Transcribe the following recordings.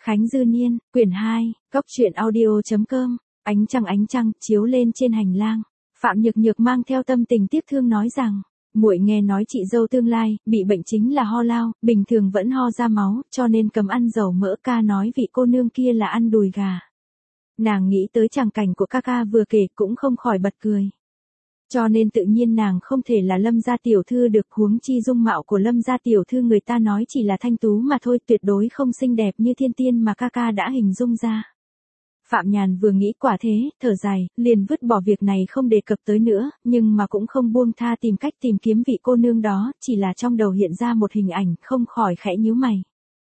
Khánh Dư Niên, quyển 2, góc truyện audio.com, ánh trăng chiếu lên trên hành lang. Phạm Nhược Nhược mang theo tâm tình tiếc thương nói rằng, muội nghe nói chị dâu tương lai bị bệnh chính là ho lao, bình thường vẫn ho ra máu, cho nên cầm ăn dầu mỡ. Ca nói vị cô nương kia là ăn đùi gà. Nàng nghĩ tới tràng cảnh của ca vừa kể cũng không khỏi bật cười. Cho nên tự nhiên nàng không thể là Lâm gia tiểu thư được, huống chi dung mạo của Lâm gia tiểu thư người ta nói chỉ là thanh tú mà thôi, tuyệt đối không xinh đẹp như thiên tiên mà ca đã hình dung ra. Phạm Nhàn vừa nghĩ quả thế, thở dài, liền vứt bỏ việc này không đề cập tới nữa, nhưng mà cũng không buông tha tìm cách tìm kiếm vị cô nương đó, chỉ là trong đầu hiện ra một hình ảnh, không khỏi khẽ nhíu mày.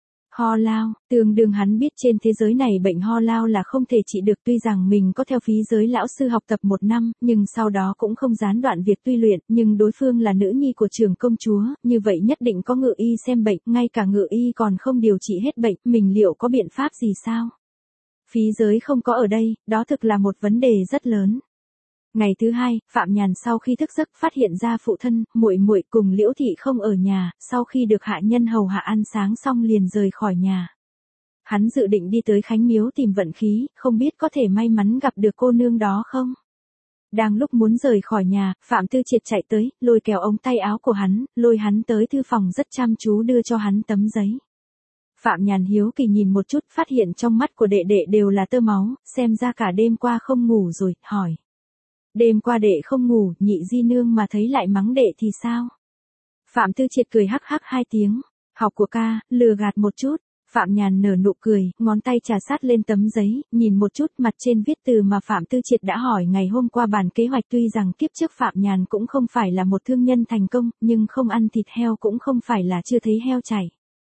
Ho lao, tương đương hắn biết trên thế giới này bệnh ho lao là không thể trị được, tuy rằng mình có theo phí giới lão sư học tập 1 năm, nhưng sau đó cũng không gián đoạn việc tu luyện, nhưng đối phương là nữ nhi của trưởng công chúa, như vậy nhất định có ngự y xem bệnh, ngay cả ngự y còn không điều trị hết bệnh, mình liệu có biện pháp gì sao? Phí giới không có ở đây, đó thực là một vấn đề rất lớn. Ngày thứ hai, Phạm Nhàn sau khi thức giấc phát hiện ra phụ thân, muội cùng Liễu thị không ở nhà, sau khi được hạ nhân hầu hạ ăn sáng xong liền rời khỏi nhà. Hắn dự định đi tới Khánh Miếu tìm vận khí, không biết có thể may mắn gặp được cô nương đó không? Đang lúc muốn rời khỏi nhà, Phạm Tư Triệt chạy tới, lôi kéo ống tay áo của hắn, lôi hắn tới thư phòng rất chăm chú đưa cho hắn tấm giấy. Phạm Nhàn hiếu kỳ nhìn một chút, phát hiện trong mắt của đệ đệ đều là tơ máu, xem ra cả đêm qua không ngủ rồi, hỏi. Đêm qua đệ không ngủ, nhị di nương mà thấy lại mắng đệ thì sao? Phạm Tư Triệt cười hắc hắc 2 tiếng, học của ca, lừa gạt một chút. Phạm Nhàn nở nụ cười, ngón tay trà sát lên tấm giấy, nhìn một chút mặt trên viết từ mà Phạm Tư Triệt đã hỏi ngày hôm qua bản kế hoạch. Tuy rằng kiếp trước Phạm Nhàn cũng không phải là một thương nhân thành công, nhưng không ăn thịt heo cũng không phải là chưa thấy heo chảy.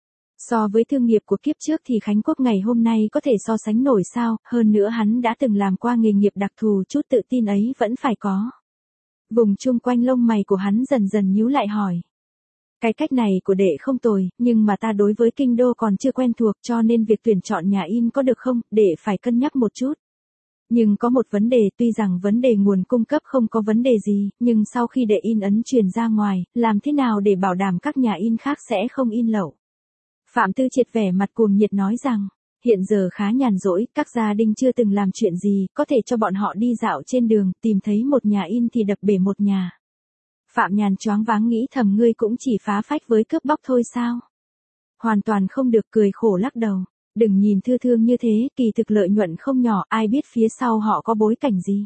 So với thương nghiệp của kiếp trước thì Khánh Quốc ngày hôm nay có thể so sánh nổi sao, hơn nữa hắn đã từng làm qua nghề nghiệp đặc thù, chút tự tin ấy vẫn phải có. Vùng chung quanh lông mày của hắn dần dần nhíu lại hỏi. Cái cách này của đệ không tồi, nhưng mà ta đối với kinh đô còn chưa quen thuộc, cho nên việc tuyển chọn nhà in có được không, đệ phải cân nhắc một chút. Nhưng có một vấn đề, tuy rằng vấn đề nguồn cung cấp không có vấn đề gì, nhưng sau khi đệ in ấn truyền ra ngoài, làm thế nào để bảo đảm các nhà in khác sẽ không in lậu? Phạm Tư Triệt vẻ mặt cuồng nhiệt nói rằng, hiện giờ khá nhàn rỗi, các gia đình chưa từng làm chuyện gì, có thể cho bọn họ đi dạo trên đường, tìm thấy một nhà in thì đập bể một nhà. Phạm Nhàn choáng váng nghĩ thầm, ngươi cũng chỉ phá phách với cướp bóc thôi sao? Hoàn toàn không được, cười khổ lắc đầu. Đừng nhìn thư thương như thế, kỳ thực lợi nhuận không nhỏ, ai biết phía sau họ có bối cảnh gì.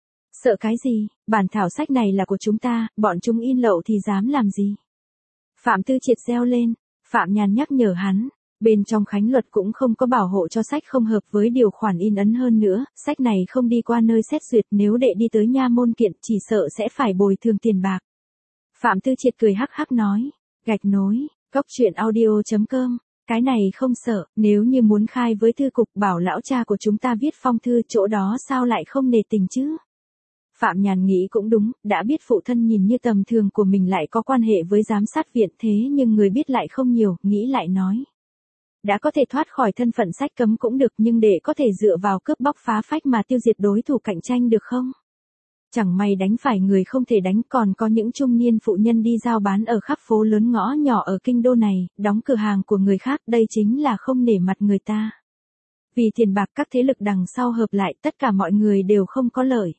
Sợ cái gì, bản thảo sách này là của chúng ta, bọn chúng in lậu thì dám làm gì? Phạm Tư Triệt reo lên. Phạm Nhàn nhắc nhở hắn, bên trong Khánh luật cũng không có bảo hộ cho sách không hợp với điều khoản in ấn, hơn nữa, sách này không đi qua nơi xét duyệt, nếu đệ đi tới nha môn kiện chỉ sợ sẽ phải bồi thường tiền bạc. Phạm Tư Triệt cười hắc hắc nói, gạch nối, góc truyện audio.com, cái này không sợ, nếu như muốn khai với thư cục bảo lão cha của chúng ta viết phong thư, chỗ đó sao lại không nể tình chứ? Phạm Nhàn nghĩ cũng đúng, đã biết phụ thân nhìn như tầm thường của mình lại có quan hệ với giám sát viện, thế nhưng người biết lại không nhiều, nghĩ lại nói. Đã có thể thoát khỏi thân phận sách cấm cũng được, nhưng để có thể dựa vào cướp bóc phá phách mà tiêu diệt đối thủ cạnh tranh được không? Chẳng may đánh phải người không thể đánh, còn có những trung niên phụ nhân đi giao bán ở khắp phố lớn ngõ nhỏ ở kinh đô này, đóng cửa hàng của người khác, đây chính là không nể mặt người ta. Vì tiền bạc các thế lực đằng sau hợp lại, tất cả mọi người đều không có lợi.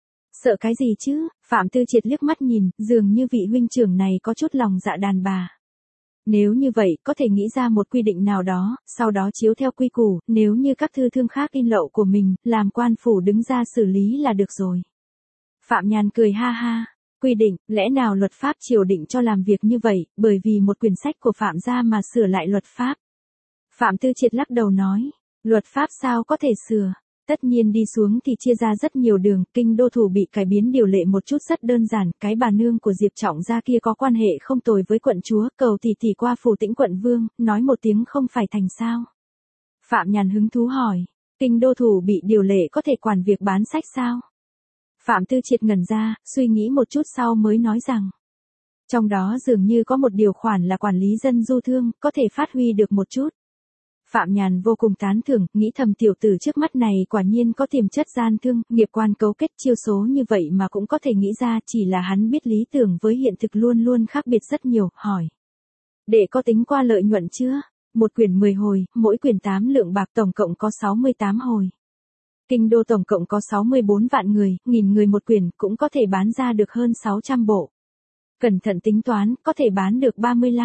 Sợ cái gì chứ? Phạm Tư Triệt liếc mắt nhìn, dường như vị huynh trưởng này có chút lòng dạ đàn bà. Nếu như vậy, có thể nghĩ ra một quy định nào đó, sau đó chiếu theo quy củ, nếu như các thư thương khác in lậu của mình, làm quan phủ đứng ra xử lý là được rồi. Phạm Nhàn cười ha ha, quy định, lẽ nào luật pháp triều định cho làm việc như vậy, bởi vì một quyển sách của Phạm gia mà sửa lại luật pháp? Phạm Tư Triệt lắc đầu nói, luật pháp sao có thể sửa? Tất nhiên đi xuống thì chia ra rất nhiều đường, kinh đô thủ bị cải biến điều lệ một chút rất đơn giản, cái bà nương của Diệp Trọng gia kia có quan hệ không tồi với quận chúa, cầu tỷ qua phủ Tĩnh quận vương, nói một tiếng không phải thành sao? Phạm Nhàn hứng thú hỏi, kinh đô thủ bị điều lệ có thể quản việc bán sách sao? Phạm Tư Triệt ngẩn ra, suy nghĩ một chút sau mới nói rằng, trong đó dường như có một điều khoản là quản lý dân du thương, có thể phát huy được một chút. Phạm Nhàn vô cùng tán thưởng, nghĩ thầm tiểu tử trước mắt này quả nhiên có tiềm chất gian thương, nghiệp quan cấu kết chiêu số như vậy mà cũng có thể nghĩ ra, chỉ là hắn biết lý tưởng với hiện thực luôn luôn khác biệt rất nhiều, hỏi. Đệ có tính qua lợi nhuận chưa? Một quyển 10 hồi, mỗi quyển 8 lượng bạc, tổng cộng có 68 hồi. Kinh đô tổng cộng có 64 vạn người, 1000 người một quyển, cũng có thể bán ra được hơn 600 bộ. Cẩn thận tính toán, có thể bán được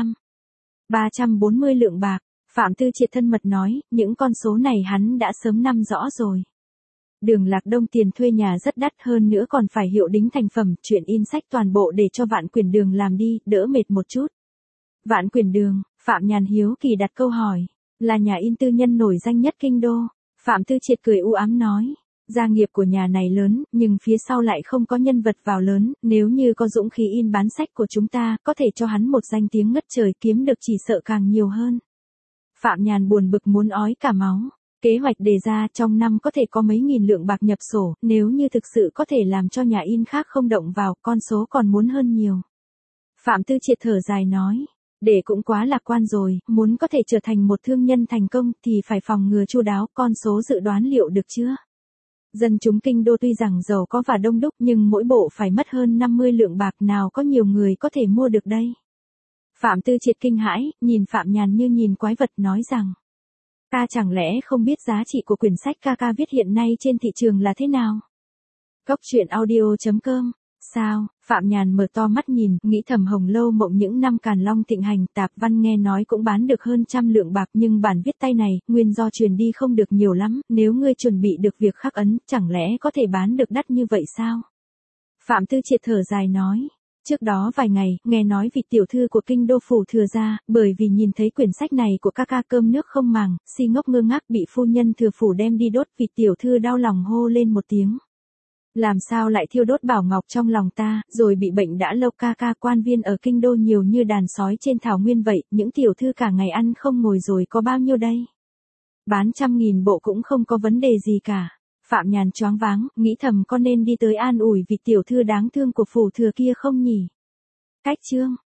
340 lượng bạc. Phạm Tư Triệt thân mật nói, những con số này hắn đã sớm nắm rõ rồi. Đường Lạc Đông tiền thuê nhà rất đắt, hơn nữa còn phải hiệu đính thành phẩm, chuyện in sách toàn bộ để cho Vạn Quyển Đường làm đi, đỡ mệt một chút. Vạn Quyển Đường, Phạm Nhàn hiếu kỳ đặt câu hỏi, là nhà in tư nhân nổi danh nhất kinh đô. Phạm Tư Triệt cười u ám nói, gia nghiệp của nhà này lớn, nhưng phía sau lại không có nhân vật vào lớn, nếu như có dũng khí in bán sách của chúng ta, có thể cho hắn một danh tiếng ngất trời, kiếm được chỉ sợ càng nhiều hơn. Phạm Nhàn buồn bực muốn ói cả máu. Kế hoạch đề ra trong năm có thể có mấy nghìn lượng bạc nhập sổ, nếu như thực sự có thể làm cho nhà in khác không động vào, con số còn muốn hơn nhiều. Phạm Tư Triệt thở dài nói, để cũng quá lạc quan rồi, muốn có thể trở thành một thương nhân thành công thì phải phòng ngừa chu đáo, con số dự đoán liệu được chưa? Dân chúng kinh đô tuy rằng giàu có và đông đúc nhưng mỗi bộ phải mất hơn 50 lượng bạc, nào có nhiều người có thể mua được đây. Phạm Tư Triệt kinh hãi, nhìn Phạm Nhàn như nhìn quái vật nói rằng, ta chẳng lẽ không biết giá trị của quyển sách ca viết hiện nay trên thị trường là thế nào? Cốc truyện audio.com. Sao? Phạm Nhàn mở to mắt nhìn, nghĩ thầm Hồng Lâu Mộng những năm Càn Long thịnh hành, tạp văn nghe nói cũng bán được hơn 100 lượng bạc, nhưng bản viết tay này, nguyên do truyền đi không được nhiều lắm, nếu ngươi chuẩn bị được việc khắc ấn, chẳng lẽ có thể bán được đắt như vậy sao? Phạm Tư Triệt thở dài nói. Trước đó vài ngày, nghe nói vị tiểu thư của kinh đô phủ thừa gia, bởi vì nhìn thấy quyển sách này của ca cơm nước không màng, si ngốc ngơ ngác bị phu nhân thừa phủ đem đi đốt, vị tiểu thư đau lòng hô lên một tiếng. Làm sao lại thiêu đốt bảo ngọc trong lòng ta, rồi bị bệnh đã lâu, ca quan viên ở kinh đô nhiều như đàn sói trên thảo nguyên vậy, những tiểu thư cả ngày ăn không ngồi rồi có bao nhiêu đây? Bán 100.000 bộ cũng không có vấn đề gì cả. Phạm Nhàn choáng váng, nghĩ thầm có nên đi tới an ủi vị tiểu thư đáng thương của phủ thừa kia không nhỉ? Cách chương